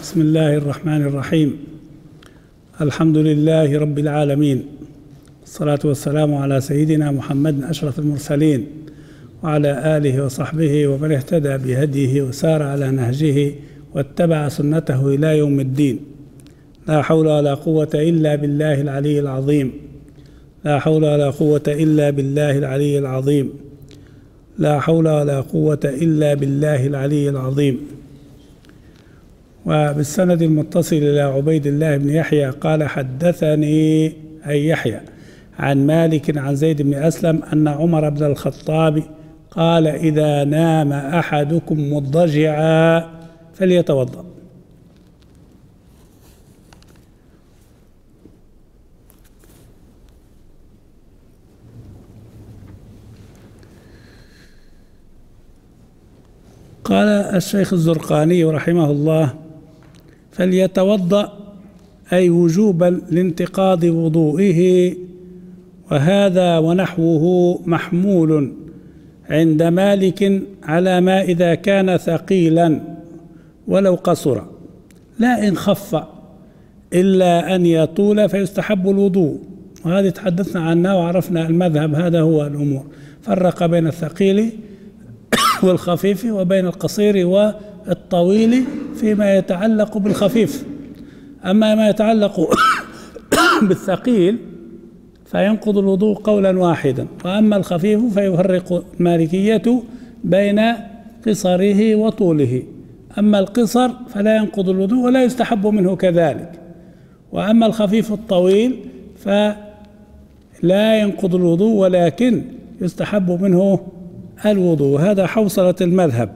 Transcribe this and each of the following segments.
بسم الله الرحمن الرحيم. الحمد لله رب العالمين، والصلاة والسلام على سيدنا محمد أشرف المرسلين وعلى آله وصحبه ومن اهتدى بهديه وسار على نهجه واتبع سنته إلى يوم الدين. لا حول ولا قوة إلا بالله العلي العظيم. لا حول ولا قوة إلا بالله العلي العظيم. لا حول ولا قوة إلا بالله العلي العظيم. وبالسند المتصل إلى عبيد الله بن يحيى قال: حدثني أي يحيى عن مالك عن زيد بن أسلم أن عمر بن الخطاب قال: إذا نام أحدكم مضجعا فليتوضأ. قال الشيخ الزرقاني رحمه الله: فليتوضأ أي وجوبا لانتقاض وضوئه، وهذا ونحوه محمول عند مالك على ما إذا كان ثقيلا ولو قصر، لا إن خف إلا أن يطول فيستحب الوضوء. وهذه تحدثنا عنها وعرفنا المذهب، هذا هو الأمور، فرق بين الثقيل والخفيف وبين القصير والطويل فيما يتعلق بالخفيف. أما ما يتعلق بالثقيل فينقض الوضوء قولا واحدا، وأما الخفيف فيفرق المالكية بين قصره وطوله. أما القصر فلا ينقض الوضوء ولا يستحب منه كذلك، وأما الخفيف الطويل فلا ينقض الوضوء ولكن يستحب منه الوضوء. هذا حوصلة المذهب،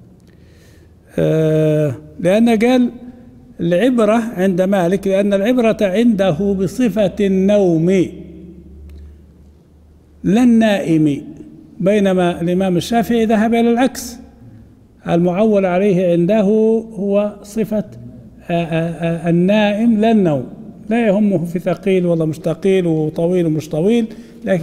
لأن قال العبرة عند مالك، لأن العبرة عنده بصفة النوم لا النائم، بينما الإمام الشافعي ذهب إلى العكس، المعول عليه عنده هو صفة النائم لا النوم، لا يهمه في ثقيل ولا مش ثقيل وطويل ومش طويل، لكن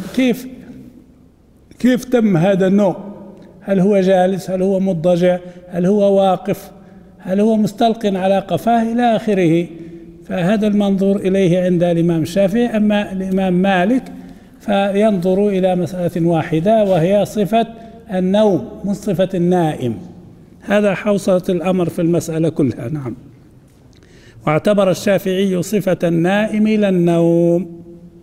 كيف تم هذا النوم؟ هل هو جالس؟ هل هو مضطجع؟ هل هو واقف؟ هل هو مستلق على قفاه؟ إلى آخره. فهذا المنظور إليه عند الإمام الشافعي. أما الإمام مالك فينظر إلى مسألة واحدة وهي صفة النوم مش صفة النائم. هذا حوصلة الأمر في المسألة كلها. نعم. واعتبر الشافعي صفة النائم لا النوم.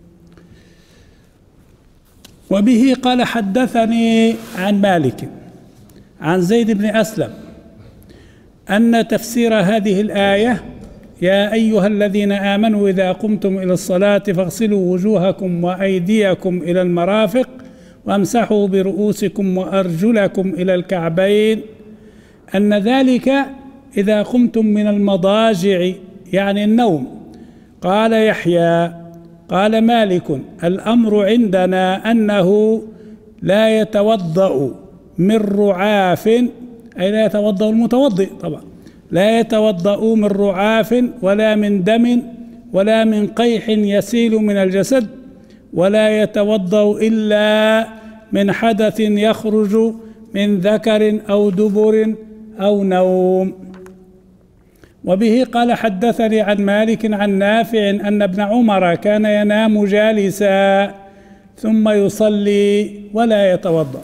وبه قال: حدثني عن مالك عن زيد بن أسلم أن تفسير هذه الآية: يا أيها الذين آمنوا إذا قمتم إلى الصلاة فاغسلوا وجوهكم وأيديكم إلى المرافق وامسحوا برؤوسكم وأرجلكم إلى الكعبين، أن ذلك إذا قمتم من المضاجع يعني النوم. قال يحيى: قال مالك: الأمر عندنا أنه لا يتوضأ من رعاف، أي لا يتوضأ المتوضئ طبعا، لا يتوضأ من رعاف ولا من دم ولا من قيح يسيل من الجسد، ولا يتوضأ إلا من حدث يخرج من ذكر أو دبر أو نوم. وبه قال: حدثني عن مالك عن نافع أن ابن عمر كان ينام جالسا ثم يصلي ولا يتوضأ.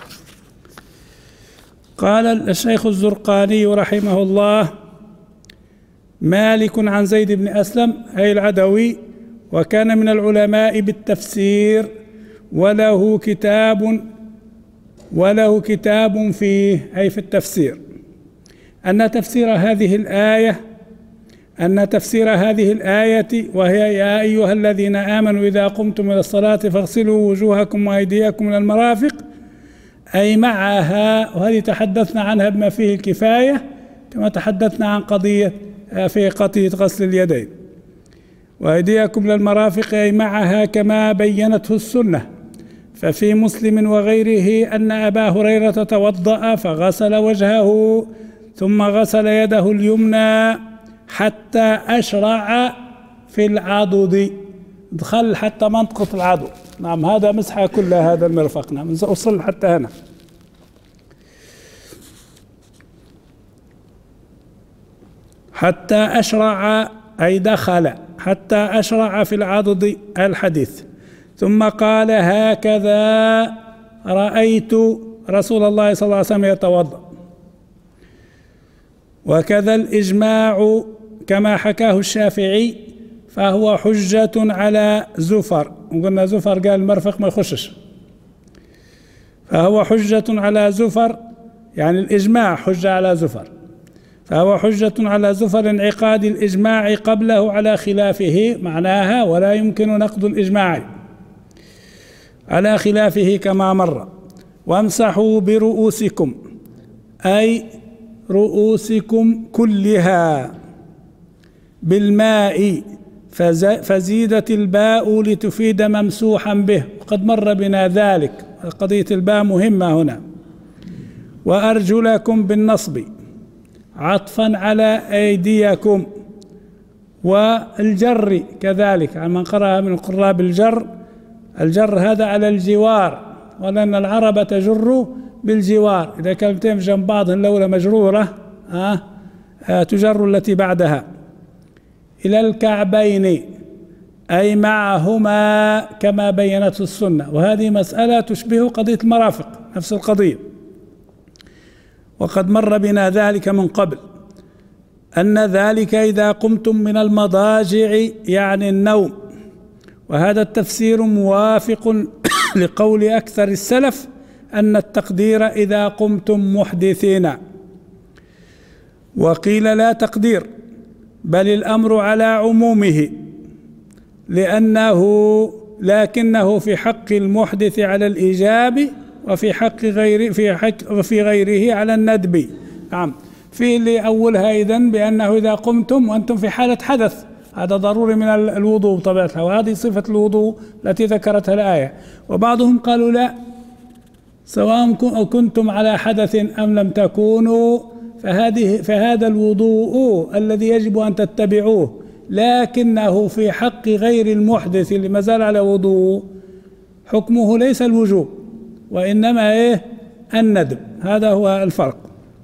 قال الشيخ الزرقاني رحمه الله: مالك عن زيد بن أسلم أي العدوي، وكان من العلماء بالتفسير، وله كتاب فيه أي في التفسير، أن تفسير هذه الآية وهي: يا أيها الذين آمنوا إذا قمتم إلى الصلاة فاغسلوا وجوهكم وأيديكم إلى المرافق، أي معها. وهذه تحدثنا عنها بما فيه الكفاية، كما تحدثنا عن قضية غسل اليدين. وأيديكم إلى المرافق أي معها كما بينته السنة. ففي مسلم وغيره أن أبا هريرة توضأ فغسل وجهه ثم غسل يده اليمنى حتى أشرع في العضد، دخل حتى منطقة العضد. نعم، هذا مسحة كل هذا المرفق. نعم، وصل حتى هنا. حتى أشرع أي دخل حتى أشرع في العضد الحديث، ثم قال: هكذا رأيت رسول الله صلى الله عليه وسلم يتوضأ. وكذا الإجماع كما حكاه الشافعي فهو حجة على زفر، وقلنا زفر قال المرفق ما يخشش، فهو حجة على زفر، يعني الإجماع حجة على زفر، فهو حجة على زفر انعقاد الإجماع قبله على خلافه، معناها ولا يمكن نقد الإجماع على خلافه كما مر. وامسحوا برؤوسكم أي رؤوسكم كلها بالماء، فزيدت الباء لتفيد ممسوحا به، وقد مر بنا ذلك، قضية الباء مهمة هنا. وأرجلكم بالنصب عطفا على أيديكم، والجر كذلك عن من قرأ من القراء بالجر، الجر هذا على الجوار، ولأن العرب تجر بالجوار، إذا كلمتين جنب بعض الأولى مجرورة تجر التي بعدها. إلى الكعبين أي معهما كما بينت السنة، وهذه مسألة تشبه قضية المرافق، نفس القضية، وقد مر بنا ذلك من قبل، أن ذلك إذا قمتم من المضاجع يعني النوم، وهذا التفسير موافق لقول أكثر السلف أن التقدير إذا قمتم محدثين. وقيل لا تقدير، بل الأمر على عمومه، لكنه في حق المحدث على الإيجاب، وفي حق وفي غيره على الندب. نعم، في اللي أولها إذن بأنه إذا قمتم وأنتم في حالة حدث، هذا ضروري من الوضوء بطبيعتها، وهذه صفة الوضوء التي ذكرتها الآية. وبعضهم قالوا لا، سواء كنتم على حدث أم لم تكونوا، فهذا الوضوء الذي يجب أن تتبعوه، لكنه في حق غير المحدث اللي ما زال على وضوء، حكمه ليس الوجوب وإنما الندب، هذا هو الفرق.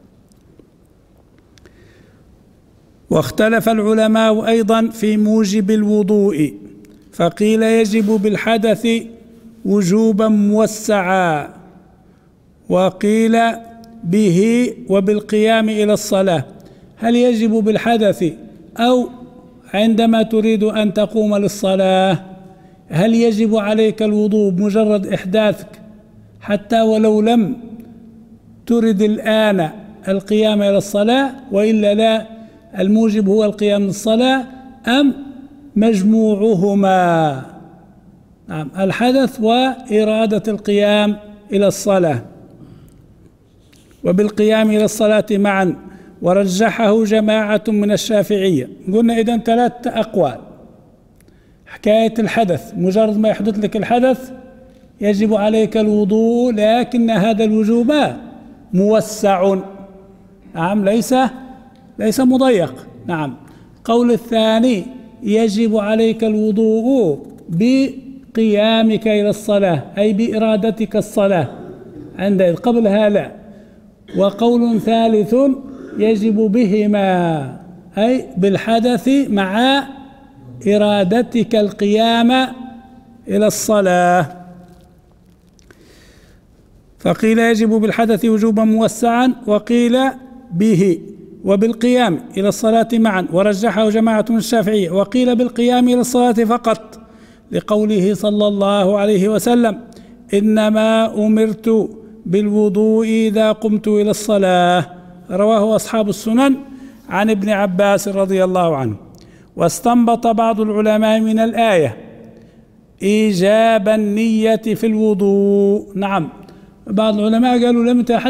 واختلف العلماء أيضا في موجب الوضوء، فقيل يجب بالحدث وجوبا موسعا، وقيل به وبالقيام إلى الصلاة. هل يجب بالحدث أو عندما تريد أن تقوم للصلاة؟ هل يجب عليك الوضوء بمجرد إحداثك حتى ولو لم ترد الآن القيام إلى الصلاة، وإلا لا، الموجب هو القيام للصلاة، أم مجموعهما؟ نعم، الحدث وإرادة القيام إلى الصلاة، وبالقيام إلى الصلاة معا. ورجحه جماعة من الشافعية. قلنا إذن 3 أقوال. حكاية الحدث، مجرد ما يحدث لك الحدث يجب عليك الوضوء، لكن هذا الوجوب موسع، نعم، ليس مضيق. نعم. قول الثاني يجب عليك الوضوء بقيامك إلى الصلاة، أي بإرادتك الصلاة، عندئذ قبلها لا. وقول ثالث يجب بهما، أي بالحدث مع إرادتك القيام إلى الصلاة. فقيل يجب بالحدث وجوبا موسعا، وقيل به وبالقيام إلى الصلاة معا، ورجحه جماعة من الشافعية. وقيل بالقيام إلى الصلاة فقط، لقوله صلى الله عليه وسلم: إنما أمرت بالوضوء إذا قمت إلى الصلاة، رواه أصحاب السنن عن ابن عباس رضي الله عنه. واستنبط بعض العلماء من الآية إيجاب النية في الوضوء. نعم، بعض العلماء قالوا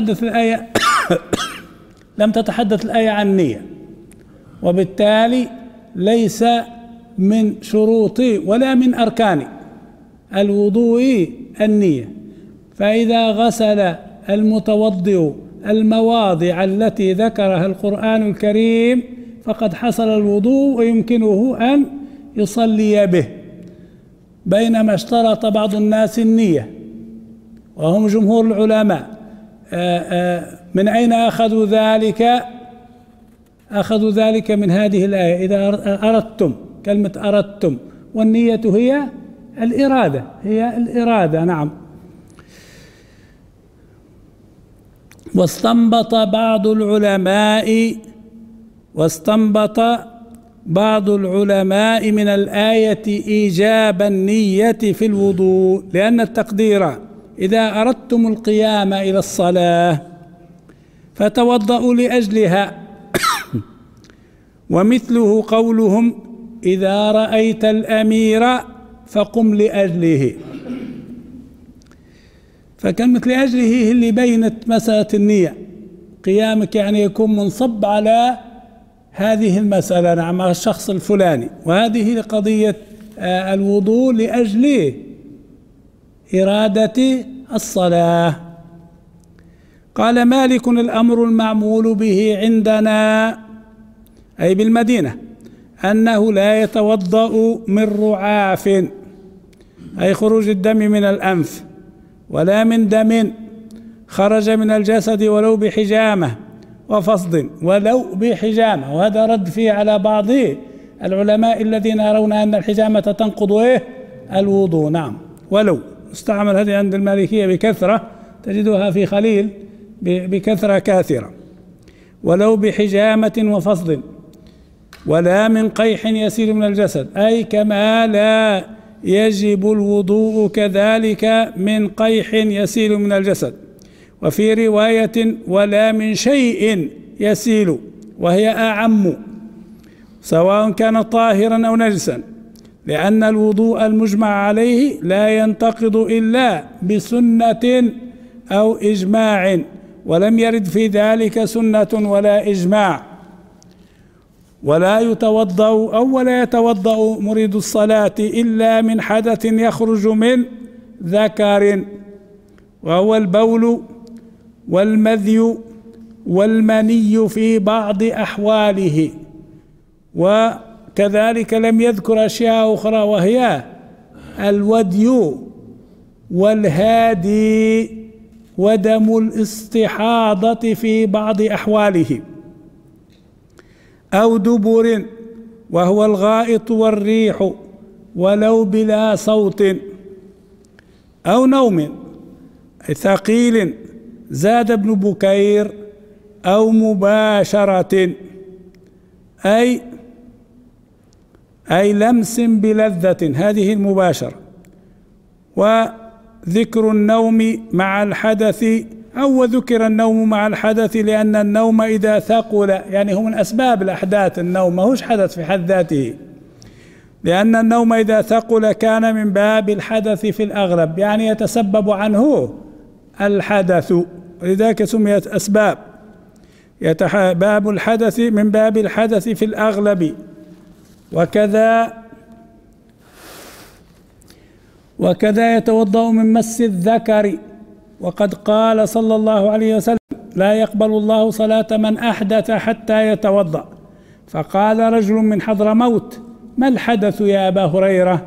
لم تتحدث الآية عن النية، وبالتالي ليس من شروط ولا من أركان الوضوء النية. فإذا غسل المتوضئ المواضع التي ذكرها القرآن الكريم فقد حصل الوضوء ويمكنه أن يصلي به. بينما اشترط بعض الناس النية، وهم جمهور العلماء. من أين أخذوا ذلك؟ أخذوا ذلك من هذه الآية: إذا أردتم، كلمة أردتم، والنية هي الإرادة، نعم. واستنبط بعض العلماء من الآية إيجاب النية في الوضوء، لأن التقدير: إذا أردتم القيام إلى الصلاة فتوضؤوا لأجلها. ومثله قولهم: إذا رأيت الأمير فقم لأجله. فكلمة لأجله هي اللي بينت مسألة النية، قيامك يعني يكون منصب على هذه المسألة، نعم، على الشخص الفلاني. وهذه قضية الوضوء لأجل إرادة الصلاة. قال مالك: الأمر المعمول به عندنا، أي بالمدينة، أنه لا يتوضأ من رعاف، أي خروج الدم من الأنف، ولا من دم خرج من الجسد ولو بحجامة وفصد، ولو بحجامة. وهذا رد فيه على بعض العلماء الذين يرون أن الحجامة تنقض الوضوء، نعم. ولو استعمل هذه عند المالكية بكثرة، تجدها في خليل بكثرة كاثرة. ولو بحجامة وفصد، ولا من قيح يسيل من الجسد، أي كما لا يجب الوضوء كذلك من قيح يسيل من الجسد. وفي رواية: ولا من شيء يسيل، وهي أعم، سواء كان طاهرا أو نجسا، لأن الوضوء المجمع عليه لا ينتقض إلا بسنة أو إجماع، ولم يرد في ذلك سنة ولا إجماع. ولا يتوضأ مريد الصلاة إلا من حدث يخرج من ذكر، وهو البول والمذي والمني في بعض أحواله. وكذلك لم يذكر أشياء أخرى، وهي الودي والهادي ودم الاستحاضة في بعض أحواله، أو دبر، وهو الغائط والريح، ولو بلا صوت، أو نوم ثقيل زاد ابن بكير، أو مباشرة، أي لمس بلذة، هذه المباشرة. وذكر النوم مع الحدث، أو وذكر النوم مع الحدث لأن النوم إذا ثقل، يعني هو من أسباب الأحداث، النوم ما هوش حدث في حد ذاته، لأن النوم إذا ثقل كان من باب الحدث في الأغلب، يعني يتسبب عنه الحدث، ولذلك سميت أسباب. باب الحدث من باب الحدث في الأغلب. وكذا يتوضأ من مس الذكر، وقد قال صلى الله عليه وسلم: لا يقبل الله صلاة من أحدث حتى يتوضأ. فقال رجل من حضرموت: ما الحدث يا أبا هريرة؟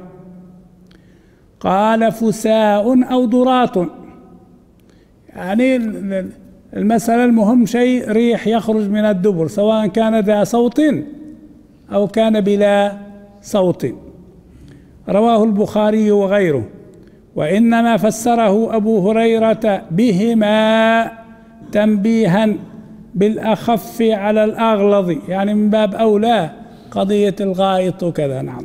قال: فساء أو ضراط، يعني المسألة المهم شيء ريح يخرج من الدبر، سواء كان ذا صوت أو كان بلا صوت. رواه البخاري وغيره. وإنما فسره أبو هريرة بهما تنبيها بالأخف على الأغلظ، يعني من باب أولى قضية الغائط وكذا، نعم.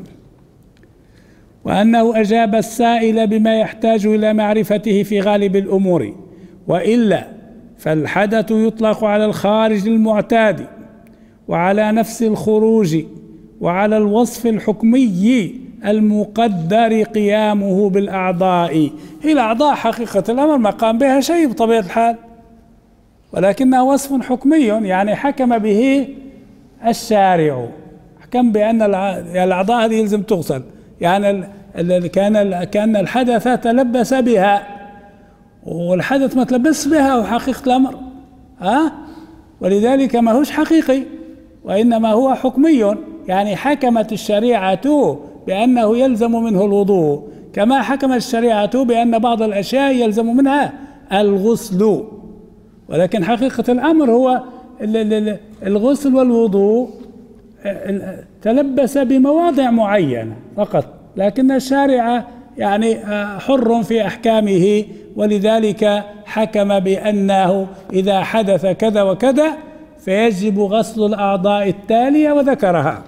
وأنه أجاب السائل بما يحتاج إلى معرفته في غالب الأمور، وإلا فالحدث يطلق على الخارج المعتاد، وعلى نفس الخروج، وعلى الوصف الحكمي المقدر قيامه بالأعضاء. هي الأعضاء حقيقة الأمر ما قام بها شيء بطبيعة الحال، ولكنها وصف حكمي، يعني حكم به الشارع، حكم بأن الأعضاء هذه يلزم تغسل، يعني كان الحدث تلبس بها، والحدث ما تلبس بها وحقيقة الأمر، ولذلك ما هوش حقيقي، وإنما هو حكمي، يعني حكمت الشريعة بأنه يلزم منه الوضوء، كما حكمت الشريعة بأن بعض الأشياء يلزم منها الغسل. ولكن حقيقة الأمر هو الغسل والوضوء تلبس بمواضع معينة فقط، لكن الشارع يعني حر في أحكامه، ولذلك حكم بأنه إذا حدث كذا وكذا فيجب غسل الأعضاء التالية وذكرها.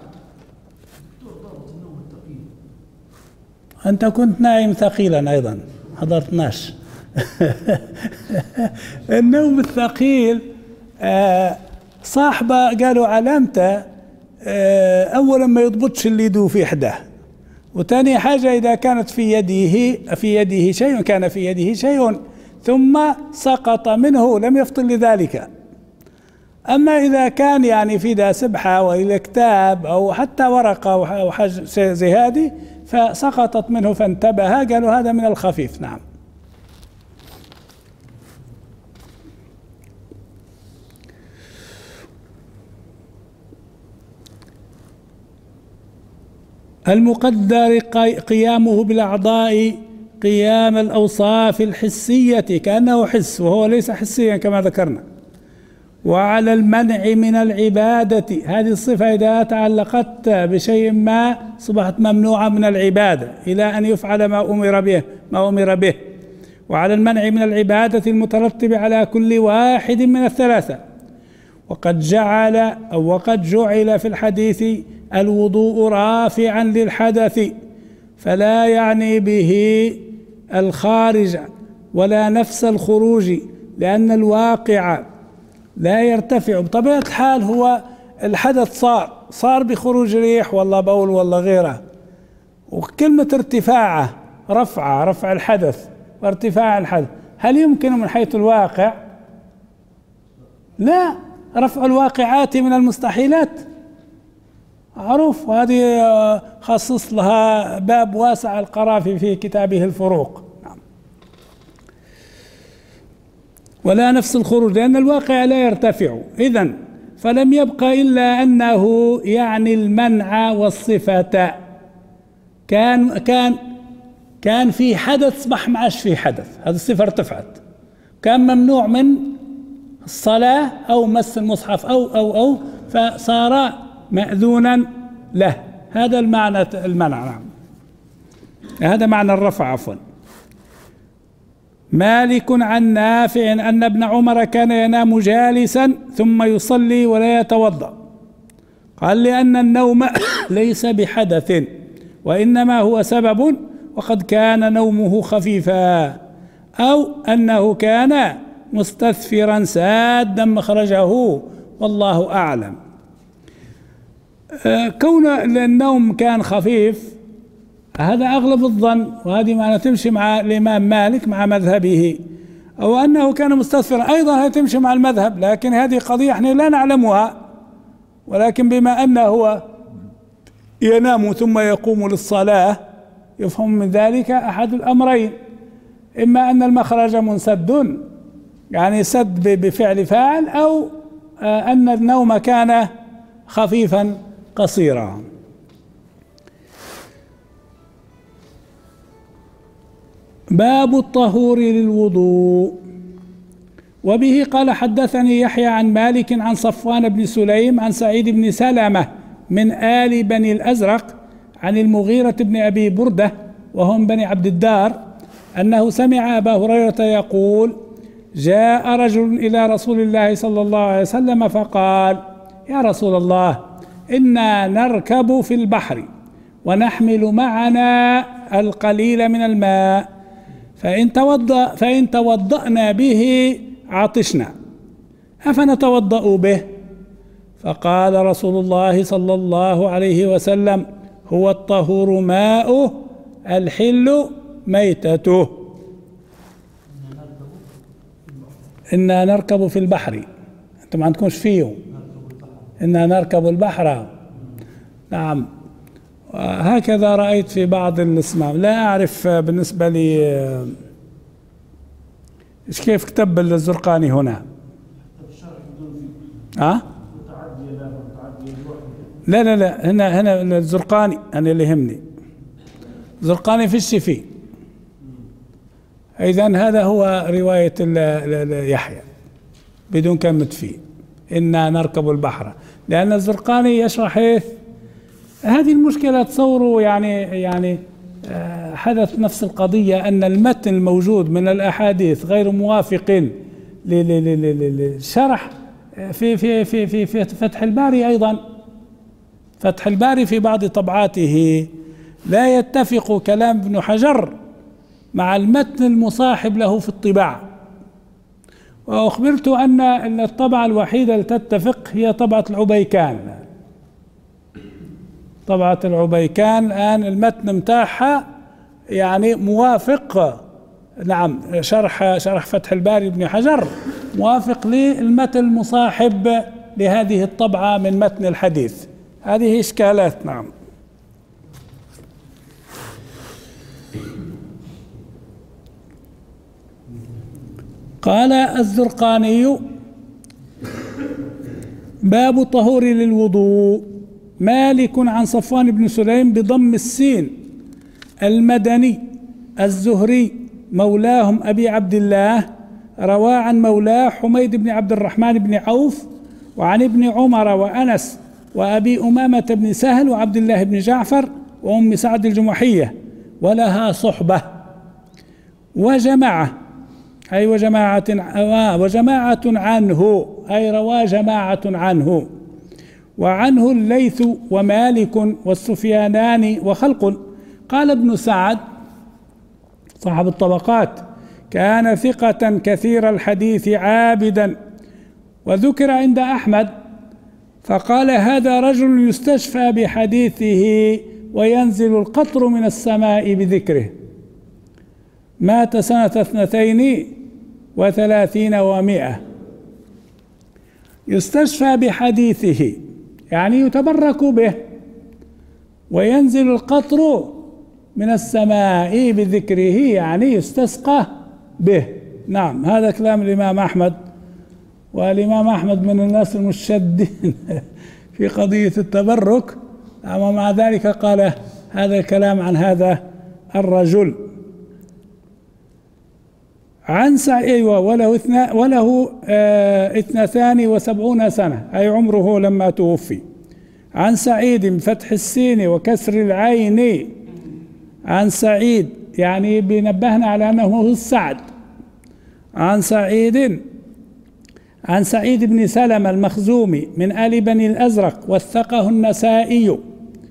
أنت كنت نايم ثقيلا أيضا، حضرتناش. النوم الثقيل صاحبه قالوا علامته أولا ما يضبطش اليد في إحداه، وثاني حاجة إذا كانت في يده شيء، كان في يده شيء ثم سقط منه لم يفطن لذلك. أما إذا كان يعني في ذا سبحة وإلى كتاب أو حتى ورقة أو حاجة زي هذه فسقطت منه فانتبه، قالوا هذا من الخفيف. نعم. المقدر قيامه بالأعضاء قيام الأوصاف الحسية كأنه حس وهو ليس حسيا كما ذكرنا. وعلى المنع من العبادة، هذه الصفة إذا تعلقت بشيء ما أصبحت ممنوعة من العبادة إلى أن يفعل ما أمر به. وعلى المنع من العبادة المترتب على كل واحد من الثلاثة. وقد جعل في الحديث الوضوء رافعا للحدث، فلا يعني به الخارج ولا نفس الخروج، لأن الواقع لا يرتفع بطبيعة الحال. هو الحدث صار بخروج ريح ولا بول ولا غيره، وكلمة ارتفاعه رفع الحدث وارتفاع الحدث، هل يمكن من حيث الواقع؟ لا، رفع الواقعات من المستحيلات معروف، وهذه خصص لها باب واسع القرافي في كتابه الفروق. نعم. ولا نفس الخروج لأن الواقع لا يرتفع، إذن فلم يبق إلا أنه يعني المنع والصفة. كان في حدث أصبح ما عادش في حدث، هذه الصفة ارتفعت. كان ممنوع من الصلاة أو مس المصحف أو فصار مأذونا له. هذا المعنى المنع. نعم. هذا معنى الرفع عفوا. مالك عن نافع أن ابن عمر كان ينام جالسا ثم يصلي ولا يتوضأ. قال لأن النوم ليس بحدث وإنما هو سبب، وقد كان نومه خفيفا، أو أنه كان مستثفرا سادا مخرجه، والله أعلم. كون النوم كان خفيف هذا أغلب الظن، وهذه معنى تمشي مع الإمام مالك مع مذهبه. أو أنه كان مستثفرا أيضا هتمشي مع المذهب، لكن هذه قضية احنا لا نعلمها، ولكن بما أنه هو ينام ثم يقوم للصلاة يفهم من ذلك أحد الأمرين: إما أن المخرج منسد يعني سد بفعل فاعل، أو أن النوم كان خفيفا قصيرا. باب الطهور للوضوء. وبه قال حدثني يحيى عن مالك عن صفوان بن سليم عن سعيد بن سلمة من آل بني الأزرق عن المغيرة بن أبي بردة وهم بني عبد الدار أنه سمع أبا هريرة يقول: جاء رجل إلى رسول الله صلى الله عليه وسلم فقال: يا رسول الله، إنا نركب في البحر ونحمل معنا القليل من الماء، فإن توضأنا به عطشنا، أفنتوضأ به؟ فقال رسول الله صلى الله عليه وسلم: هو الطهور ماؤه الحل ميتته. إنا نركب في البحر، أنتم ما عندكمش فيه. إنا نركب البحر. نعم، هكذا رأيت في بعض الاسماء، لا أعرف بالنسبة لي إيش كيف كتب الزرقاني هنا. لا هنا الزرقاني أنا اللي يهمني، زرقاني في الشفي. إذن هذا هو رواية يحيى بدون كلمة فيه. إنا نركب البحر، لأن الزرقاني يشرح إيه هذه المشكلة. تصوروا يعني حدث نفس القضية، أن المتن الموجود من الأحاديث غير موافق للشرح في فتح الباري. أيضا فتح الباري في بعض طبعاته لا يتفق كلام ابن حجر مع المتن المصاحب له في الطباعة. وأخبرت أن الطبعة الوحيدة التي تتفق هي طبعة العبيكان. طبعة العبيكان الآن المتن متاعها يعني موافق، نعم، شرح فتح الباري ابن حجر موافق للمتن المصاحب لهذه الطبعة من متن الحديث. هذه إشكالات. نعم. قال الزرقاني: باب الطهور للوضوء. مالك عن صفوان بن سليم بضم السين المدني الزهري مولاهم أبي عبد الله، روى عن مولاه حميد بن عبد الرحمن بن عوف، وعن ابن عمر وأنس وأبي أمامة بن سهل وعبد الله بن جعفر وأم سعد الجمحية، ولها صحبة. وجماعة أي وجماعة عنه أي روى جماعة عنه، وعنه الليث ومالك والسفيانان وخلق. قال ابن سعد صاحب الطبقات: كان ثقة كثير الحديث عابدا. وذكر عند أحمد فقال: هذا رجل يستشفى بحديثه وينزل القطر من السماء بذكره. مات سنة 32 و100. يستشفى بحديثه يعني يتبرك به، وينزل القطر من السماء بذكره يعني يستسقى به. نعم، هذا كلام الإمام أحمد، والإمام أحمد من الناس المشدين في قضية التبرك، ومع ذلك قال هذا الكلام عن هذا الرجل. عن سعيد وله 72 سنة أي عمره لما توفي. عن سعيد بفتح السين وكسر العين، عن سعيد يعني بينبهنا على أنه هو السعد. عن سعيد بن سلمة المخزومي من آل بني الأزرق، وثقه النسائي.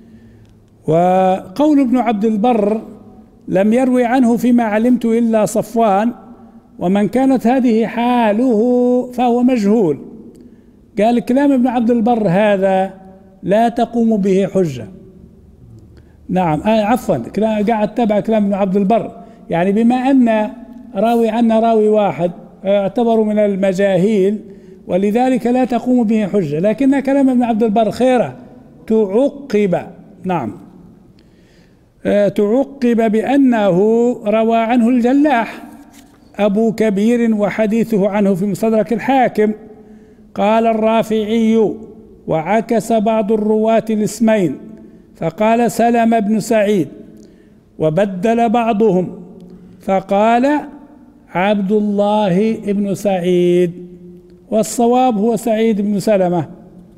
وقول ابن عبد البر: لم يروي عنه فيما علمت إلا صفوان، ومن كانت هذه حاله فهو مجهول. قال كلام ابن عبد البر هذا لا تقوم به حجة. نعم، عفوا، قاعد تبع كلام ابن عبد البر، يعني بما أن راوي عنا راوي واحد يعتبر من المجاهيل، ولذلك لا تقوم به حجة. لكن كلام ابن عبد البر خيره تعقب. نعم، تعقب بأنه روى عنه الجلاح أبو كبير، وحديثه عنه في مستدرك الحاكم. قال الرافعي: وعكس بعض الرواة الاسمين فقال سلم بن سعيد، وبدل بعضهم فقال عبد الله بن سعيد، والصواب هو سعيد بن سلمة.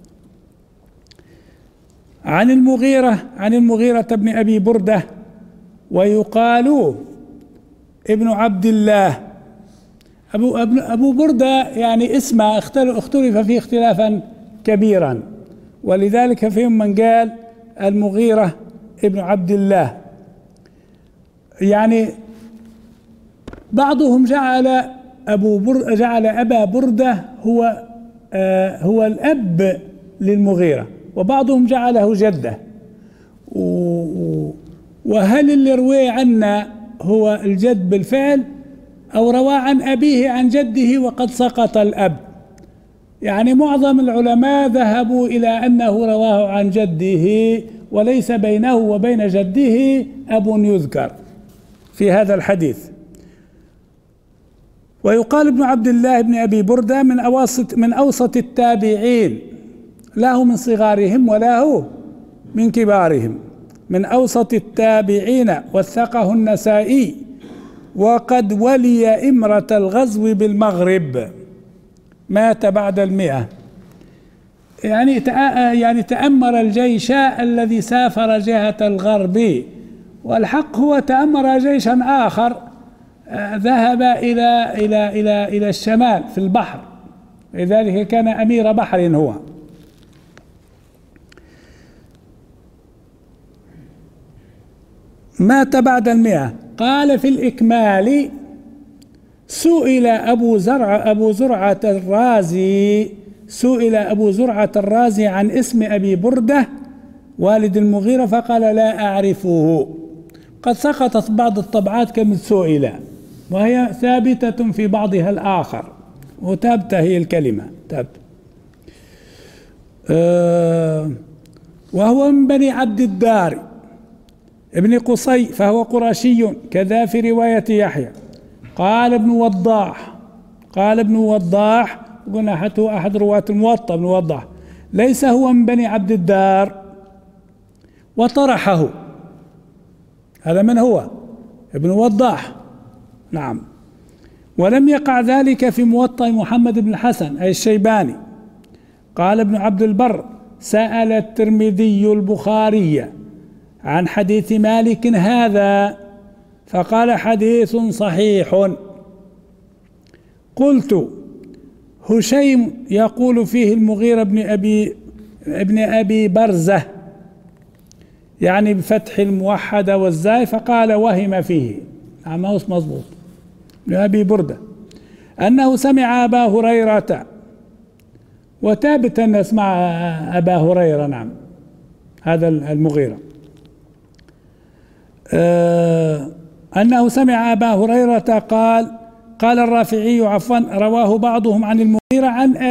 عن المغيرة بن أبي بردة، ويقال ابن عبد الله. أبو بردة يعني اسمه اختلف فيه اختلافا كبيرا، ولذلك فيهم من قال المغيرة ابن عبد الله. يعني بعضهم جعل أبا بردة هو الأب للمغيرة، وبعضهم جعله جده. وهل اللي روي عنا هو الجد بالفعل، أو روى عن أبيه عن جده وقد سقط الأب؟ يعني معظم العلماء ذهبوا إلى أنه رواه عن جده، وليس بينه وبين جده أب يذكر في هذا الحديث. ويقال ابن عبد الله بن أبي بردة من أوسط التابعين، لا هو من صغارهم ولا هو من كبارهم، من أوسط التابعين، وثقه النسائي. وقد ولي إمرة الغزو بالمغرب، مات بعد 100. يعني تأمر الجيش الذي سافر جهة الغرب، والحق هو تأمر جيشا آخر ذهب إلى الشمال في البحر، لذلك كان أمير بحر هو. مات بعد 100. قال في الإكمال: سئل أبو زرعة الرازي عن اسم أبي بردة والد المغيرة فقال: لا أعرفه. قد سقطت بعض الطبعات كلمة سئل، وهي ثابتة في بعضها الآخر، وتابت هي الكلمة تابت. وهو من بني عبد الدار ابن قصي، فهو قرشي كذا في رواية يحيى. قال ابن وضاح قلنا حتى أحد رواة الموطأ ابن وضاح ليس هو من بني عبد الدار، وطرحه. هذا من هو؟ ابن وضاح، نعم. ولم يقع ذلك في موطأ محمد بن الحسن أي الشيباني. قال ابن عبد البر: سأل الترمذي البخاري عن حديث مالك هذا فقال: حديث صحيح. قلت: هشيم يقول فيه المغيرة ابن أبي برزة، يعني بفتح الموحدة والزاي، فقال: وهم فيه، ما هو مضبوط، ابن أبي بردة، أنه سمع أبا هريرة، وثابت أن يسمع أبا هريرة، نعم، هذا المغيرة، أنه سمع أبا هريرة قال الرافعي عفوا: رواه بعضهم عن المغيرة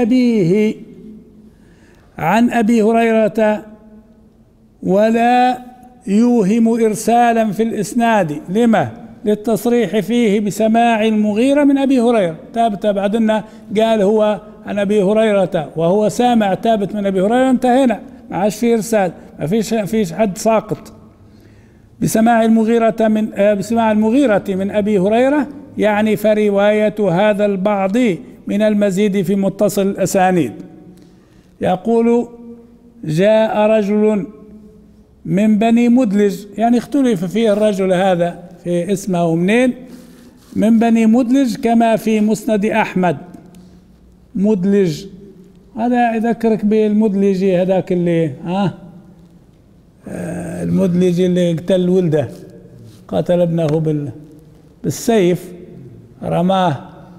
عن أبي هريرة، ولا يوهم إرسالا في الإسناد، لما؟ للتصريح فيه بسماع المغيرة من أبي هريرة. ثابت بعدنا قال هو عن أبي هريرة وهو سامع ثابت من أبي هريرة، انتهينا، ما عادش فيه إرسال، ما فيش حد ساقط. بسماع المغيرة من أبي هريرة، يعني فرواية هذا البعض من المزيد في متصل الأسانيد. يقول: جاء رجل من بني مدلج، يعني اختلف فيه الرجل هذا في اسمه منين، من بني مدلج كما في مسند أحمد. مدلج هذا يذكرك بالمدلجي هذاك اللي المدلجي اللي قتل ولده، قتل ابنه بالسيف، رماه،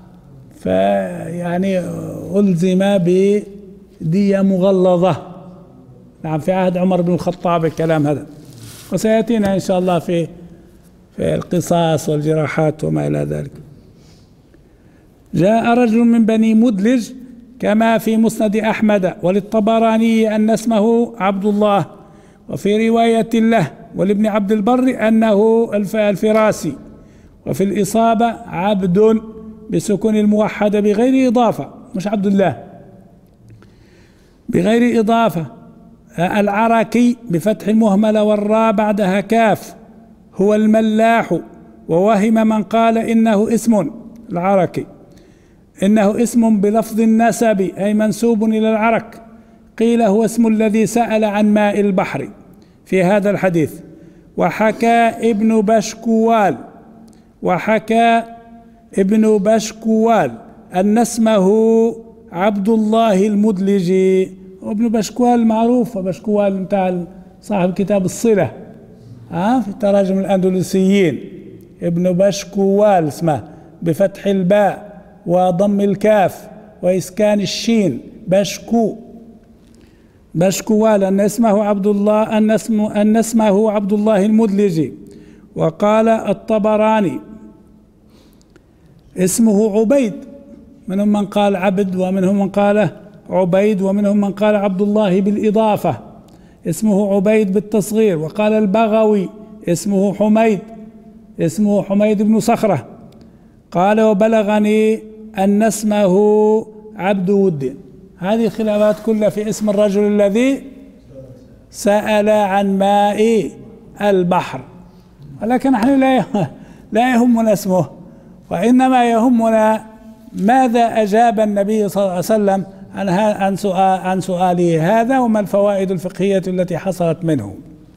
فيعني ألزم بدية مغلظة، نعم، في عهد عمر بن الخطاب الكلام هذا، وسيأتينا إن شاء الله في القصاص والجراحات وما إلى ذلك. جاء رجل من بني مدلج كما في مسند أحمد، وللطبراني أن اسمه عبد الله، وفي رواية له ولابن عبد البر أنه الفراسي، وفي الإصابة عبد بسكون الموحدة بغير إضافة، مش عبد الله، بغير إضافة. العركي بفتح المهملة والراء بعدها كاف، هو الملاح. ووهم من قال إنه اسم العركي، إنه اسم بلفظ النسب أي منسوب إلى العرك، قيل هو اسم الذي سأل عن ماء البحر في هذا الحديث. وحكى ابن بشكوال أن اسمه عبد الله المدلجي، وابن بشكوال معروف، بشكوال بتاع صاحب كتاب الصلة في تراجم الأندلسيين، ابن بشكوال اسمه بفتح الباء وضم الكاف وإسكان الشين، بشكوال أن اسمه عبد الله المدلجي. وقال الطبراني اسمه عبيد، منهم من قال عبد ومنهم من قال عبيد ومنهم من قال عبد الله بالإضافة، اسمه عبيد بالتصغير. وقال البغوي اسمه حميد بن صخرة. قال وبلغني أن اسمه عبد ود. هذه الخلافات كلها في اسم الرجل الذي سأل عن ماء البحر، ولكن نحن لا يهمنا اسمه، وإنما يهمنا ماذا أجاب النبي صلى الله عليه وسلم عن سؤاله هذا وما الفوائد الفقهية التي حصلت منه.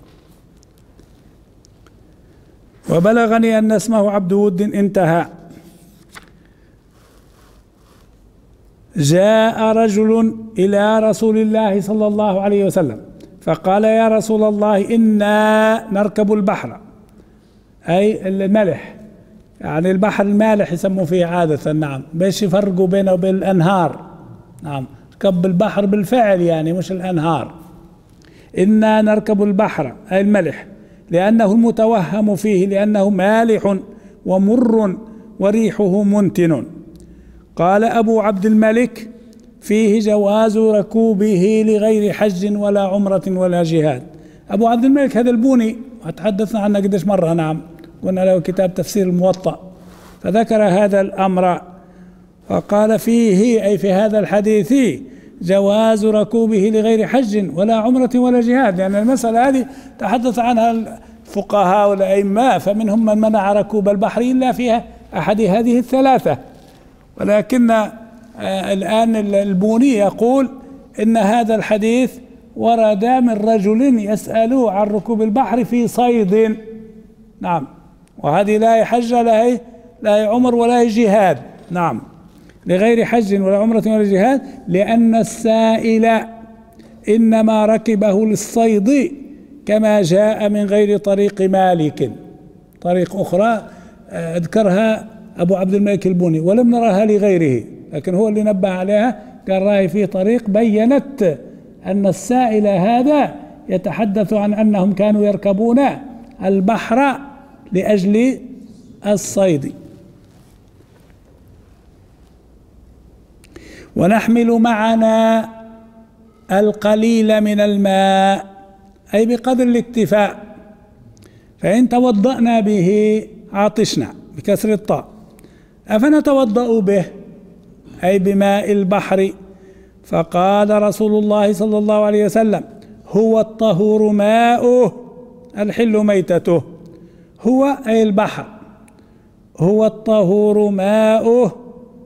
وبلغني أن اسمه عبد ود انتهى. جاء رجل إلى رسول الله صلى الله عليه وسلم فقال: يا رسول الله إنا نركب البحر، أي الملح، يعني البحر المالح يسموا فيه عادة. نعم، باش يفرقوا بينه وبين الأنهار. نعم، ركب البحر بالفعل يعني مش الأنهار. إنا نركب البحر أي الملح لأنه المتوهم فيه، لأنه مالح ومر وريحه منتن. قال أبو عبد الملك: فيه جواز ركوبه لغير حج ولا عمرة ولا جهاد. أبو عبد الملك هذا البوني وتحدثنا عنه قديش مرة. نعم، قلنا له كتاب تفسير الموطأ، فذكر هذا الأمر فقال فيه أي في هذا الحديث جواز ركوبه لغير حج ولا عمرة ولا جهاد، لأن يعني المسألة هذه تحدث عنها الفقهاء والأئمة، فمنهم من منع ركوب البحر إلا فيها أحد هذه الثلاثة. ولكن الآن البوني يقول إن هذا الحديث ورد من رجل يسأل عن ركوب البحر في صيد. نعم، وهذه لا حج لا عمر ولا جهاد. نعم، لغير حج ولا عمرة ولا جهاد، لأن السائل إنما ركبه للصيد كما جاء من غير طريق مالك. طريق أخرى ذكرها أبو عبد الملك البوني ولم نراها لغيره، لكن هو اللي نبه عليها، قال راهي في طريق بينت أن السائل هذا يتحدث عن أنهم كانوا يركبون البحر لأجل الصيد. ونحمل معنا القليل من الماء، أي بقدر الاكتفاء، فإن توضأنا به عطشنا بكسر الطاء، أفنتوضأ به أي بماء البحر. فقال رسول الله صلى الله عليه وسلم: هو الطهور ماؤه الحل ميتته. هو أي البحر، هو الطهور ماؤه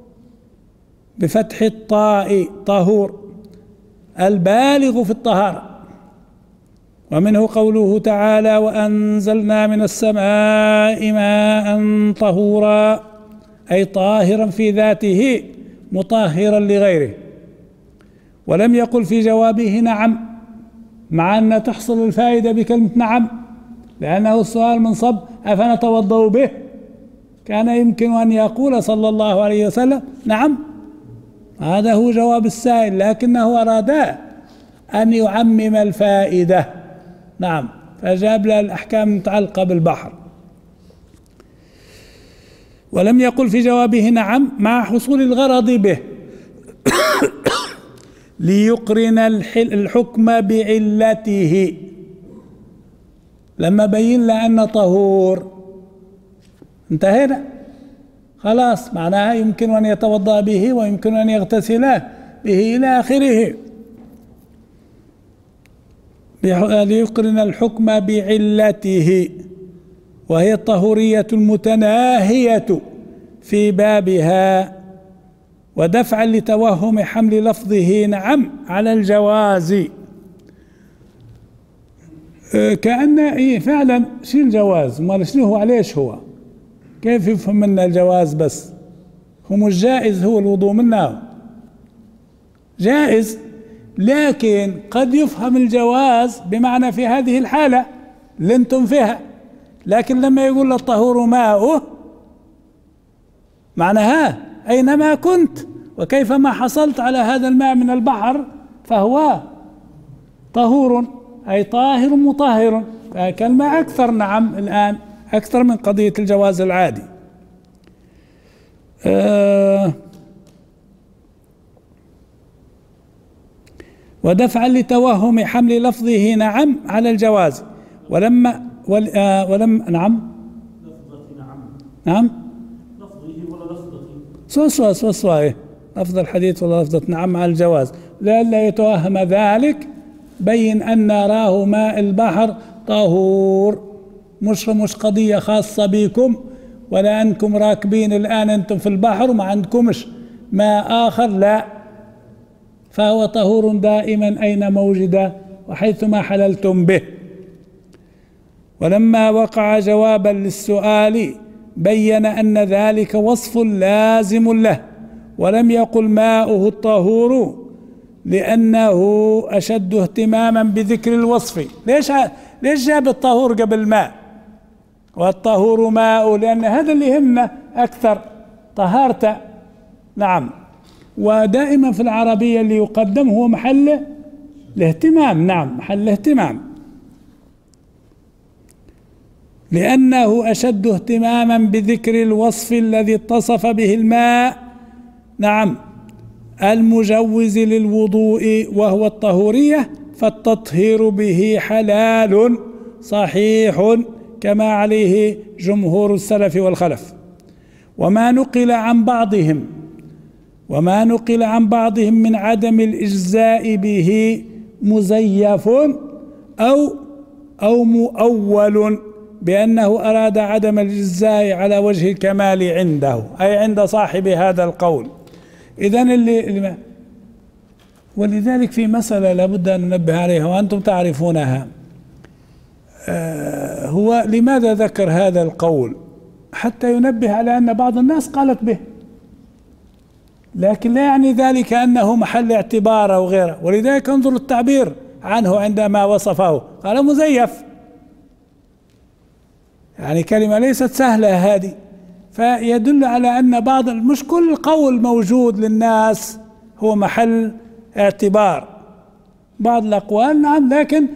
بفتح الطاء طهور البالغ في الطهارة. ومنه قوله تعالى: وأنزلنا من السماء ماء طهورا، أي طاهرا في ذاته مطهرا لغيره. ولم يقل في جوابه نعم، مع أن تحصل الفائدة بكلمة نعم، لأنه السؤال منصب أفنتوضأ به. كان يمكن أن يقول صلى الله عليه وسلم نعم، هذا هو جواب السائل، لكنه أراد أن يعمم الفائدة. نعم، فجاب له الأحكام المتعلقة بالبحر. ولم يقل في جوابه نعم مع حصول الغرض به ليقرن الحكم بعلته. لما بين لأن طهور انتهينا خلاص، معناها يمكن أن يتوضأ به ويمكن أن يغتسل به إلى آخره. ليقرن الحكم بعلته، وهي الطهورية المتناهية في بابها، ودفعا لتوهم حمل لفظه نعم على الجواز. كأن فعلا شو الجواز؟ ما شنو هو؟ عليش هو؟ كيف يفهم منا الجواز؟ بس هو مش جائز، هو الوضوء منه جائز، لكن قد يفهم الجواز بمعنى في هذه الحالة اللي انتم فيها. لكن لما يقول الطهور ماؤه معناها أينما كنت وكيفما حصلت على هذا الماء من البحر فهو طهور، أي طاهر مطهر. فكلمة أكثر نعم الآن أكثر من قضية الجواز العادي. ودفعا لتوهم حمل لفظه نعم على الجواز. ولم نعم نعم لفظه ولا لفظته سوا لفظ الحديث ولا لفظة نعم على الجواز، لئلا يتوهم ذلك. بين أن نراه ماء البحر طهور، مش قضية خاصة بكم، ولا أنكم راكبين الآن أنتم في البحر وما عندكمش ماء آخر، لا، فهو طهور دائما أينما وجد وحيثما حللتم به. ولما وقع جوابا للسؤال بين أن ذلك وصف لازم له، ولم يقل ماؤه الطهور لأنه أشد اهتماما بذكر الوصف. ليش جاب الطهور قبل الماء؟ والطهور ماء، لأن هذا اللي يهمنا أكثر، طهارته. نعم. ودائما في العربية اللي يقدم هو محل الاهتمام. نعم، محل الاهتمام، لأنه أشد اهتماما بذكر الوصف الذي اتصف به الماء. نعم، المجوز للوضوء وهو الطهورية، فالتطهير به حلال صحيح كما عليه جمهور السلف والخلف. وما نقل عن بعضهم من عدم الإجزاء به مزيف أو مؤول بأنه أراد عدم الإجزاء على وجه الكمال عنده، أي عند صاحب هذا القول. إذن ولذلك في مسألة لابد أن ننبه عليها وأنتم تعرفونها. هو لماذا ذكر هذا القول؟ حتى ينبه على أن بعض الناس قالت به، لكن لا يعني ذلك أنه محل اعتبار أو غيره. ولذلك انظر التعبير عنه عندما وصفه، قال مزيف، يعني كلمة ليست سهلة هذه. فيدل على أن مش كل قول موجود للناس هو محل اعتبار. بعض الأقوال نعم،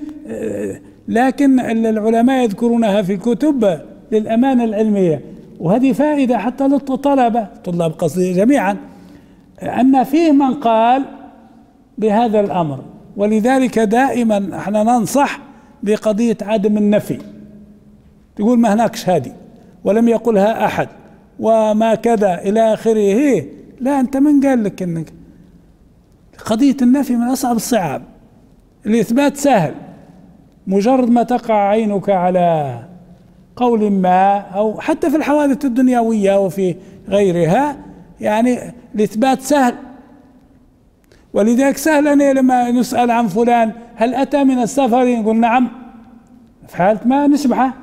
لكن العلماء يذكرونها في الكتب للأمانة العلمية. وهذه فائدة حتى طلاب قصدي جميعا، أن فيه من قال بهذا الأمر. ولذلك دائما احنا ننصح بقضية عدم النفي. تقول ما هناكش هذه ولم يقلها أحد وما كذا إلى آخره. لا، أنت من قال لك إنك قضية النفي من أصعب الصعاب. الإثبات سهل، مجرد ما تقع عينك على قول ما، أو حتى في الحوادث الدنيوية وفي غيرها، يعني الإثبات سهل. ولذلك سهل أن لما نسأل عن فلان هل أتى من السفر، نقول نعم، في حالة ما نشبعه.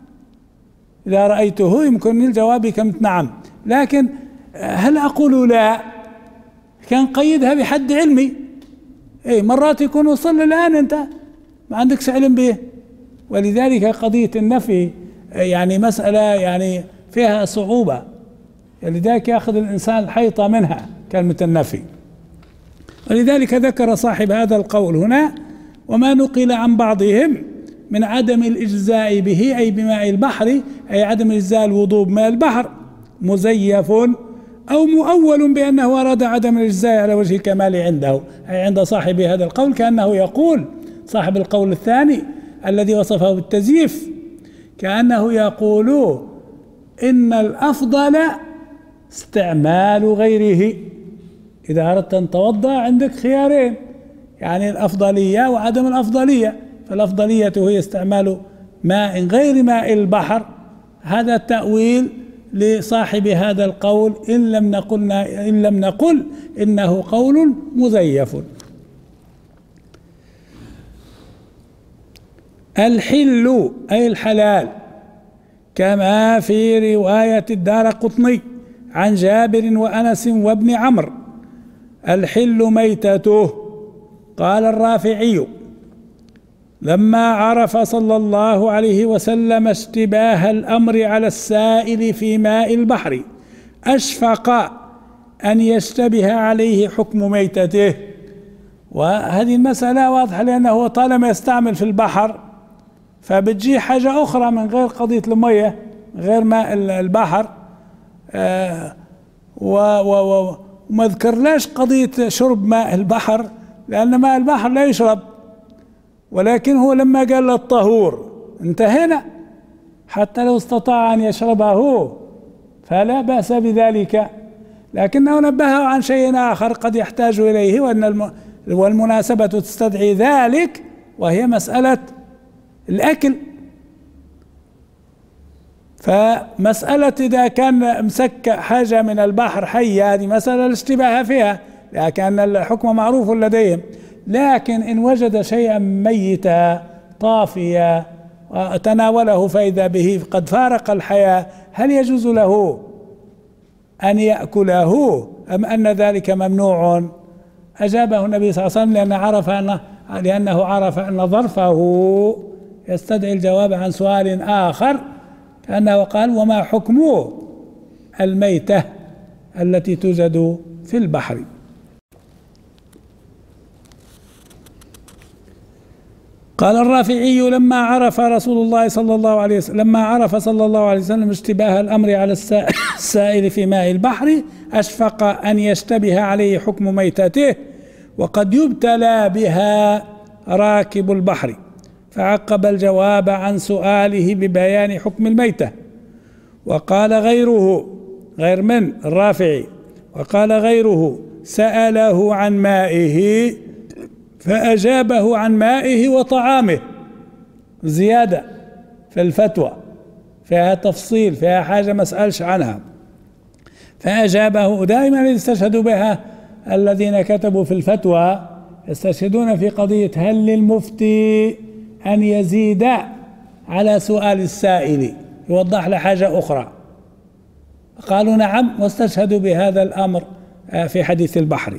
إذا رأيته يمكن الجواب كلمة نعم. لكن هل أقول لا؟ كان قيدها بحد علمي. مرات يكون وصل الآن أنت ما عندكش علم به. ولذلك قضية النفي يعني مسألة يعني فيها صعوبة، لذلك يأخذ الإنسان الحيطة منها كلمة النفي. ولذلك ذكر صاحب هذا القول هنا: وما نقل عن بعضهم من عدم الإجزاء به، أي بماء البحر، أي عدم إجزاء الوضوء بماء البحر، مزيف أو مؤول بأنه أراد عدم الإجزاء على وجه الكمال عنده، أي عند صاحب هذا القول، كأنه يقول صاحب القول الثاني الذي وصفه بالتزييف، كأنه يقول إن الأفضل استعمال غيره. إذا أردت أن توضأ عندك خيارين، يعني الأفضلية وعدم الأفضلية. فالأفضلية هي استعمال ماء غير ماء البحر. هذا التأويل لصاحب هذا القول، إن لم نقل إنه قول مزيف. الحل أي الحلال، كما في رواية الدارقطني عن جابر وأنس وابن عمرو: الحل ميتته. قال الرافعي: لما عرف صلى الله عليه وسلم اشتباه الأمر على السائل في ماء البحر أشفق أن يشتبه عليه حكم ميتته. وهذه المسألة واضحة، لأنه طالما يستعمل في البحر فبتجي حاجة أخرى من غير قضية المية، غير ماء البحر. وما ذكرلاش قضية شرب ماء البحر، لأن ماء البحر لا يشرب. ولكن هو لما قال الطهور انتهينا، حتى لو استطاع أن يشربه فلا بأس بذلك. لكنه نبهه عن شيء آخر قد يحتاج إليه، والمناسبة تستدعي ذلك، وهي مسألة الأكل. فمسألة إذا كان مسك حاجة من البحر حية، هذه مسألة الاشتباه فيها، لكن الحكم معروف لديهم. لكن إن وجد شيئا ميتا طافيا وتناوله فإذا به قد فارق الحياة، هل يجوز له أن يأكله أم أن ذلك ممنوع؟ أجابه النبي صلى الله عليه وسلم لأنه عرف أن ظرفه يستدعي الجواب عن سؤال آخر، كأنه قال: وما حكم الميتة التي توجد في البحر؟ قال الرافعي: لما عرف صلى الله عليه وسلم اشتباه الأمر على السائل في ماء البحر أشفق أن يشتبه عليه حكم ميتته، وقد يبتلى بها راكب البحر، فعقب الجواب عن سؤاله ببيان حكم الميتة. وقال غير من الرافعي، وقال غيره: سأله عن مائه فأجابه عن مائه وطعامه. زيادة في الفتوى، فيها تفصيل، فيها حاجة ما سألش عنها، فأجابه. دائما يستشهدوا بها الذين كتبوا في الفتوى، يستشهدون في قضية هل للمفتي أن يزيد على سؤال السائل يوضح له حاجة أخرى؟ قالوا نعم، واستشهدوا بهذا الأمر في حديث البحر.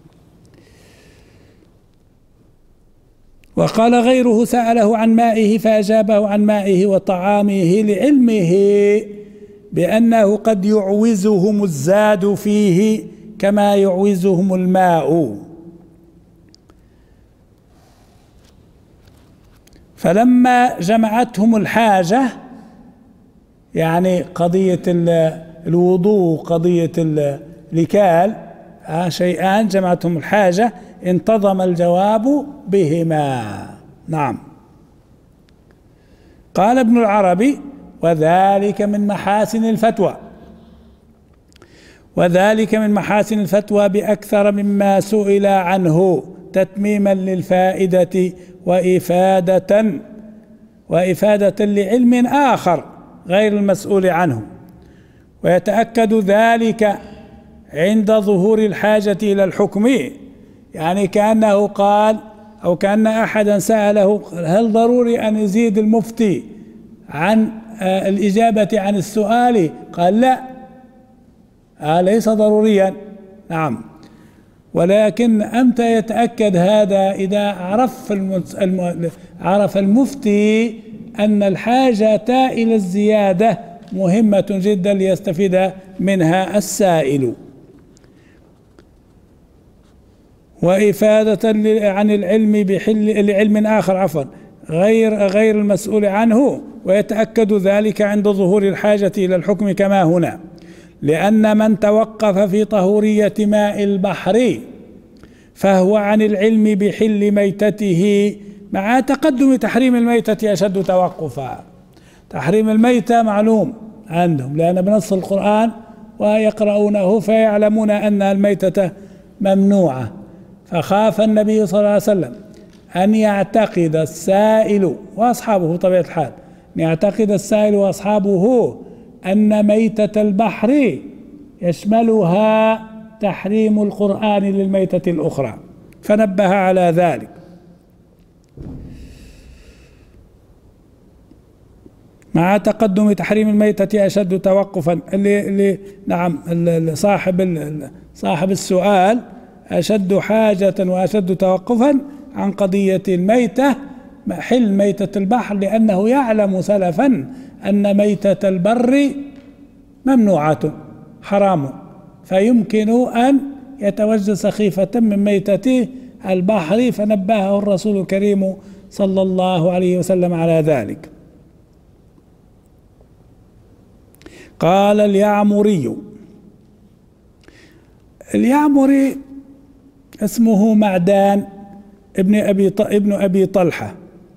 وقال غيره: سأله عن مائه فأجابه عن مائه وطعامه، لعلمه بأنه قد يعوزهم الزاد فيه كما يعوزهم الماء. فلما جمعتهم الحاجة، يعني قضية الوضوء قضية الإكال، شيئان جمعتهم الحاجة، انتظم الجواب بهما. نعم. قال ابن العربي: وذلك من محاسن الفتوى بأكثر مما سئل عنه، تتميما للفائدة وإفادة لعلم آخر غير المسؤول عنه. ويتأكد ذلك عند ظهور الحاجة إلى الحكم، يعني كأنه قال، أو كأن أحدا سأله: هل ضروري أن يزيد المفتي عن الإجابة عن السؤال؟ قال: لا، ليس ضروريا. نعم. ولكن أمتى يتأكد هذا؟ إذا عرف المفتي أن الحاجة إلى الزيادة مهمة جدا ليستفيد منها السائل. وإفادة عن العلم لعلم آخر غير المسؤول عنه، ويتأكد ذلك عند ظهور الحاجة إلى الحكم كما هنا، لأن من توقف في طهورية ماء البحر فهو عن العلم بحل ميتته، مع تقدم تحريم الميتة أشد توقفا. تحريم الميتة معلوم عندهم، لأن بنص القرآن ويقرؤونه فيعلمون أن الميتة ممنوعة. فخاف النبي صلى الله عليه وسلم أن يعتقد السائل وأصحابه، طبيعة الحال، أن يعتقد السائل وأصحابه أن ميتة البحر يشملها تحريم القرآن للميتة الأخرى، فنبه على ذلك. مع تقدم تحريم الميتة أشد توقفا. نعم، صاحب السؤال أشد حاجة وأشد توقفا عن قضية الميتة، حل ميتة البحر، لأنه يعلم سلفا أن ميتة البر ممنوعة حرام، فيمكن أن يتوجس خيفة من ميتة البحر، فنبهه الرسول الكريم صلى الله عليه وسلم على ذلك. قال اليعمري اسمه معدان ابن أبي طلحة،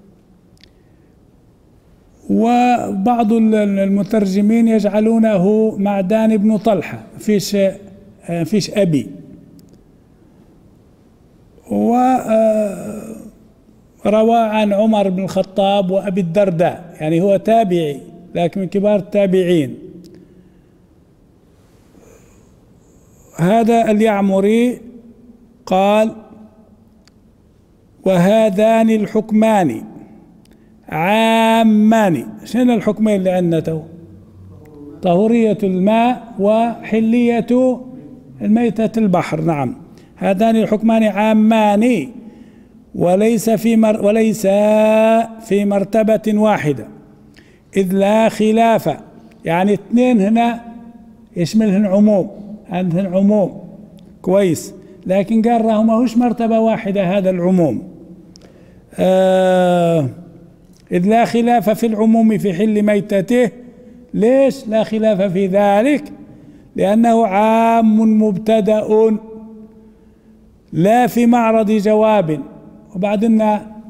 وبعض المترجمين يجعلونه معدان بن طلحة، فيش أبي. وروى عن عمر بن الخطاب وأبي الدرداء، يعني هو تابعي لكن من كبار التابعين. هذا اليعمري قال: وهذان الحكمان عامان. شنو الحكمين اللي عندنا تو؟ طهورية الماء وحلية الميتة البحر. نعم، هذان الحكمان عامان وليس في مرتبة واحدة، إذ لا خلاف. يعني اثنين هنا يشملهن عموم، عندهن عموم كويس، لكن قال راهو ماهوش مرتبة واحدة هذا العموم. إذ لا خلاف في العموم في حل ميتته. ليش لا خلاف في ذلك؟ لأنه عام مبتدأ لا في معرض جواب، وبعدين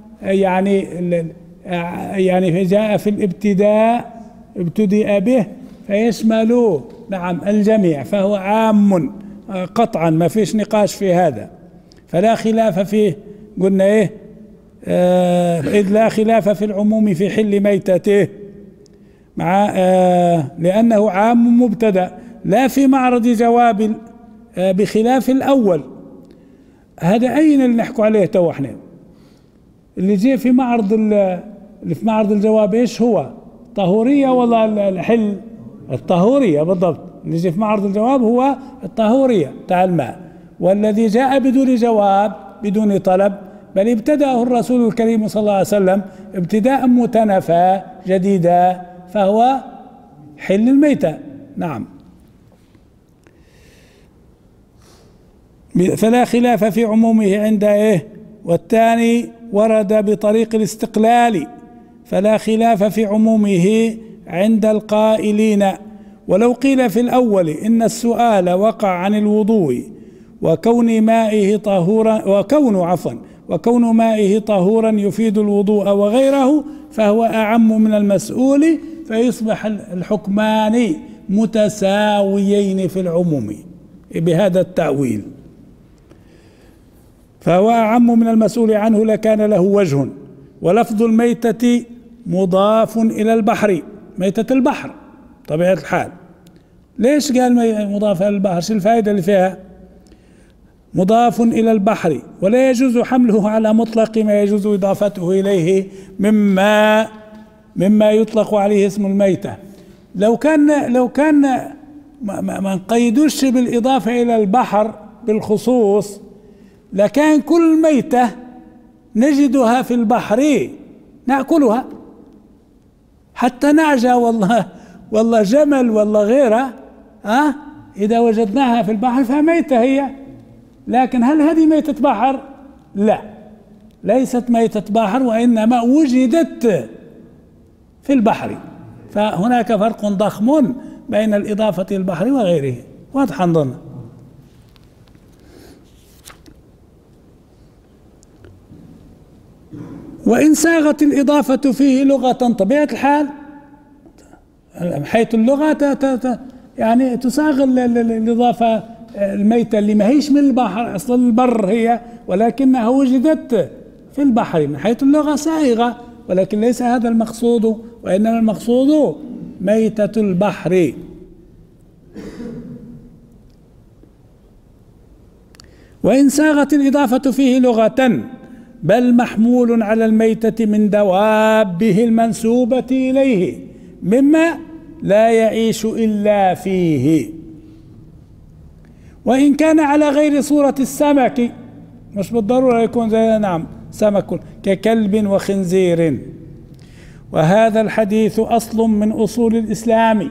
يعني جاء في الابتداء ابتدأ به فيشمل نعم الجميع، فهو عام قطعا ما فيش نقاش في هذا، فلا خلاف فيه. قلنا ايه؟ إذ لا خلاف في العموم في حل ميتته، مع لأنه عام مبتدأ لا في معرض جواب بخلاف الأول. هذا أين اللي نحكوا عليه تو احنا؟ اللي جاء في معرض الجواب ايش هو؟ طهورية ولا الحل؟ الطهورية بالضبط. اللي جاء في معرض الجواب هو الطهورية تاع الماء، والذي جاء بدون جواب بدون طلب بل ابتدأه الرسول الكريم صلى الله عليه وسلم ابتداء متنفى جديدا فهو حل الميتة. نعم، فلا خلاف في عمومه عند ايه؟ والثاني ورد بطريق الاستقلال، فلا خلاف في عمومه عند القائلين. ولو قيل في الأول إن السؤال وقع عن الوضوء وكون مائه طهورا يفيد الوضوء وغيره فهو أعم من المسؤول، فيصبح الحكمان متساويين في العموم بهذا التأويل. فهو أعم من المسؤول عنه لكان له وجه. ولفظ الميتة مضاف إلى البحر، ميتة البحر طبيعة الحال. ليش قال مضاف إلى البحر؟ شو الفائدة اللي فيها؟ مضاف إلى البحر ولا يجوز حمله على مطلق ما يجوز إضافته إليه مما يطلق عليه اسم الميتة. لو كان ما نقيدوش بالإضافة إلى البحر بالخصوص لكان كل ميتة نجدها في البحر نأكلها، حتى نعجة والله جمل والله غيرها إذا وجدناها في البحر فميتة هي. لكن هل هذه ميتة بحر؟ لا، ليست ميتة بحر، وإنما وجدت في البحر. فهناك فرق ضخم بين الإضافة إلى البحر وغيره، واضح أظن. وإن ساغت الإضافة فيه لغة طبيعة الحال، حيث اللغة يعني تساغ الإضافة الميتة اللي ما هيش من البحر، أصل البر هي، ولكنها وجدت في البحر من حيث اللغة سائغة، ولكن ليس هذا المقصود، وإنما المقصود ميتة البحر. وإن ساغت الإضافة فيه لغة بل محمول على الميتة من دوابه المنسوبة إليه مما لا يعيش إلا فيه. وإن كان على غير صورة السمك، مش بالضرورة يكون زي نعم سمك ككلب وخنزير. وهذا الحديث أصل من أصول الإسلام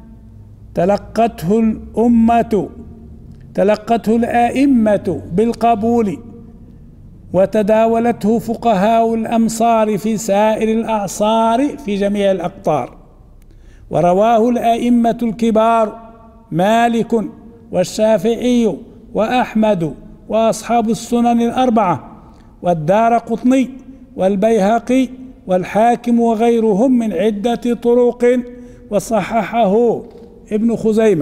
تلقته الآئمة بالقبول، وتداولته فقهاء الأمصار في سائر الأعصار في جميع الأقطار. ورواه الآئمة الكبار مالك والشافعي وأحمد وأصحاب السنن الأربعة والدارقطني والبيهقي والحاكم وغيرهم من عدة طرق، وصححه ابن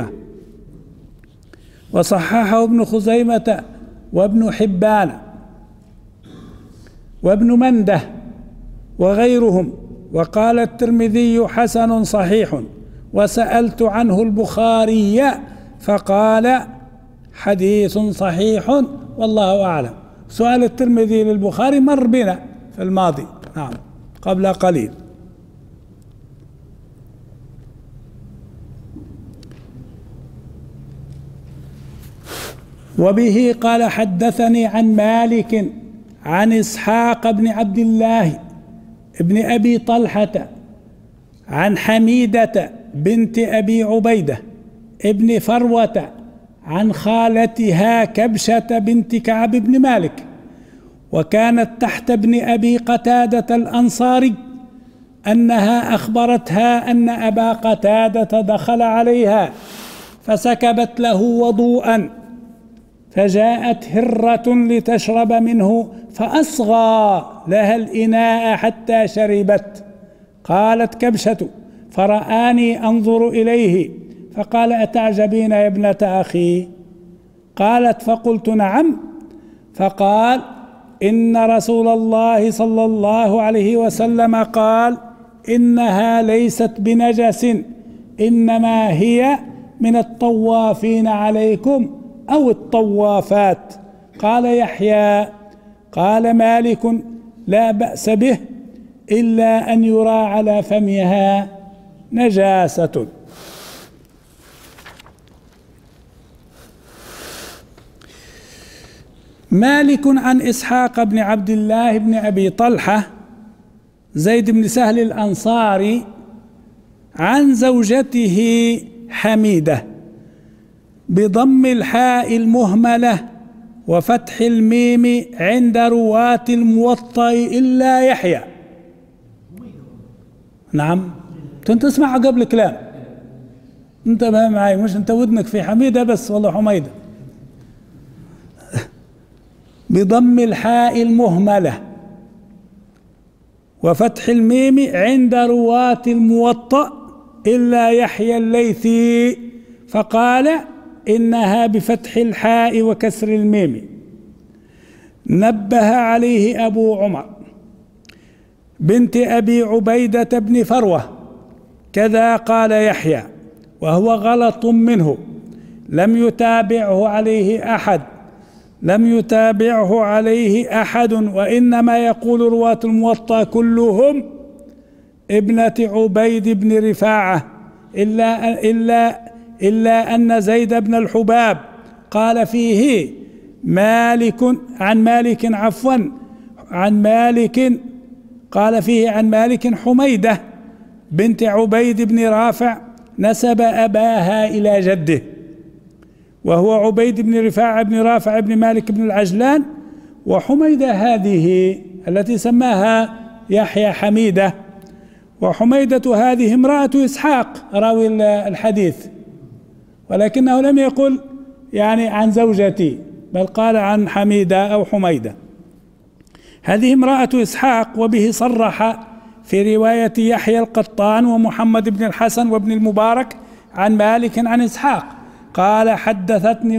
خزيمة وابن حبان وابن منده وغيرهم. وقال الترمذي حسن صحيح، وسألت عنه البخاري فقال حديث صحيح والله أعلم. سؤال الترمذي للبخاري مر بنا في الماضي، نعم، قبل قليل. وبه قال حدثني عن مالك عن إسحاق بن عبد الله ابن أبي طلحة عن حميدة بنت أبي عبيدة ابن فروة عن خالتها كبشة بنت كعب بن مالك، وكانت تحت ابن أبي قتادة الأنصاري، أنها أخبرتها أن أبا قتادة دخل عليها فسكبت له وضوءا، فجاءت هرة لتشرب منه فأصغى لها الإناء حتى شربت. قالت كبشة: فرآني أنظر إليه فقال: أتعجبين يا ابنة أخي؟ قالت: فقلت: نعم. فقال: إن رسول الله صلى الله عليه وسلم قال: إنها ليست بنجس، إنما هي من الطوافين عليكم أو الطوافات. قال يحيى: قال مالك: لا بأس به إلا أن يرى على فمها نجاسة. مالك عن إسحاق بن عبد الله بن أبي طلحة زيد بن سهل الأنصاري عن زوجته حميدة بضم الحاء المهملة وفتح الميم عند رواة الموطأ إلا يحيى. نعم، كنت تسمع قبل كلام، انتبه معي، مش انت ودنك في حميدة بس، والله حميدة. بضم الحاء المهملة وفتح الميم عند رواة الموطأ إلا يحيى الليثي، فقال: إنها بفتح الحاء وكسر الميم. نبه عليه أبو عمر بنت أبي عبيدة بن فروة، كذا قال يحيى، وهو غلط منه، لم يتابعه عليه أحد، وإنما يقول رواة الموطأ كلهم ابنة عبيد بن رفاعة إلا أن زيد بن الحباب قال فيه عن مالك حميدة بنت عبيد بن رافع نسب أباها إلى جده، وهو عبيد بن رفاعة بن رافع بن مالك بن العجلان. وحميدة هذه التي سماها يحيى حميدة، وحميدة هذه امرأة إسحاق راوي الحديث، ولكنه لم يقل يعني عن زوجتي، بل قال عن حميدة أو حميدة. هذه امرأة إسحاق، وبه صرح في رواية يحيى القطان ومحمد بن الحسن وابن المبارك عن مالك عن إسحاق قال: حدثتني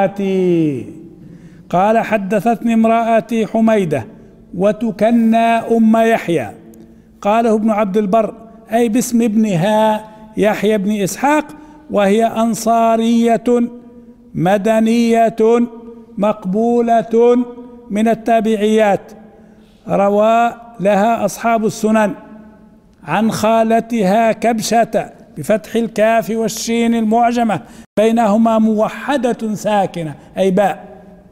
امرأتي حميدة وتكنى أم يحيى. قاله ابن عبد البر أي باسم ابنها يحيى بن إسحاق، وهي أنصارية مدنية مقبولة من التابعيات، روى لها أصحاب السنن. عن خالتها كبشة بفتح الكاف والشين المعجمة بينهما موحدة ساكنة أي باء،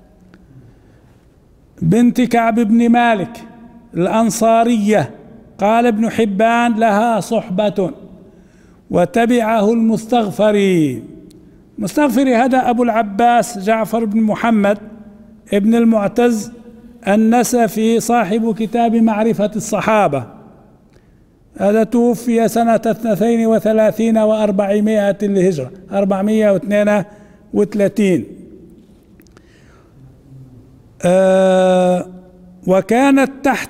بنت كعب بن مالك الأنصارية. قال ابن حبان: لها صحبة. وتبعه المستغفري هذا أبو العباس جعفر بن محمد ابن المعتز النسفي صاحب كتاب معرفة الصحابة، هذا توفي سنة 32 و400 للهجرة، 432. وكانت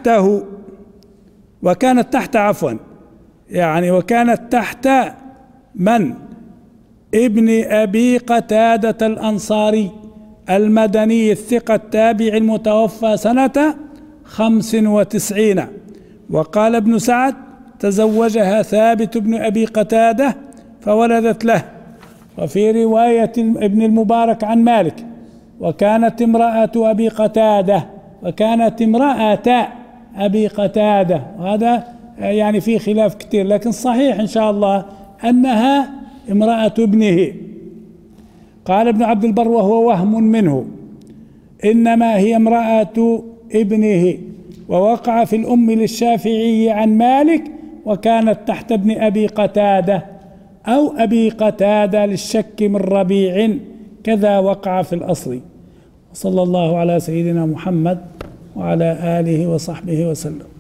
تحت من؟ ابن أبي قتادة الأنصاري المدني الثقة التابع المتوفى سنة 95. وقال ابن سعد: تزوجها ثابت بن أبي قتادة فولدت له. وفي رواية ابن المبارك عن مالك: وكانت امرأة أبي قتادة، وكانت امرأة أبي قتادة، وهذا يعني في خلاف كثير، لكن صحيح إن شاء الله أنها امرأة ابنه. قال ابن عبد البر وهو وهم منه، إنما هي امرأة ابنه، ووقع في الأم للشافعي عن مالك وكانت تحت ابن أبي قتادة أو أبي قتادة للشك من ربيع، كذا وقع في الأصل. صلى الله على سيدنا محمد وعلى آله وصحبه وسلم.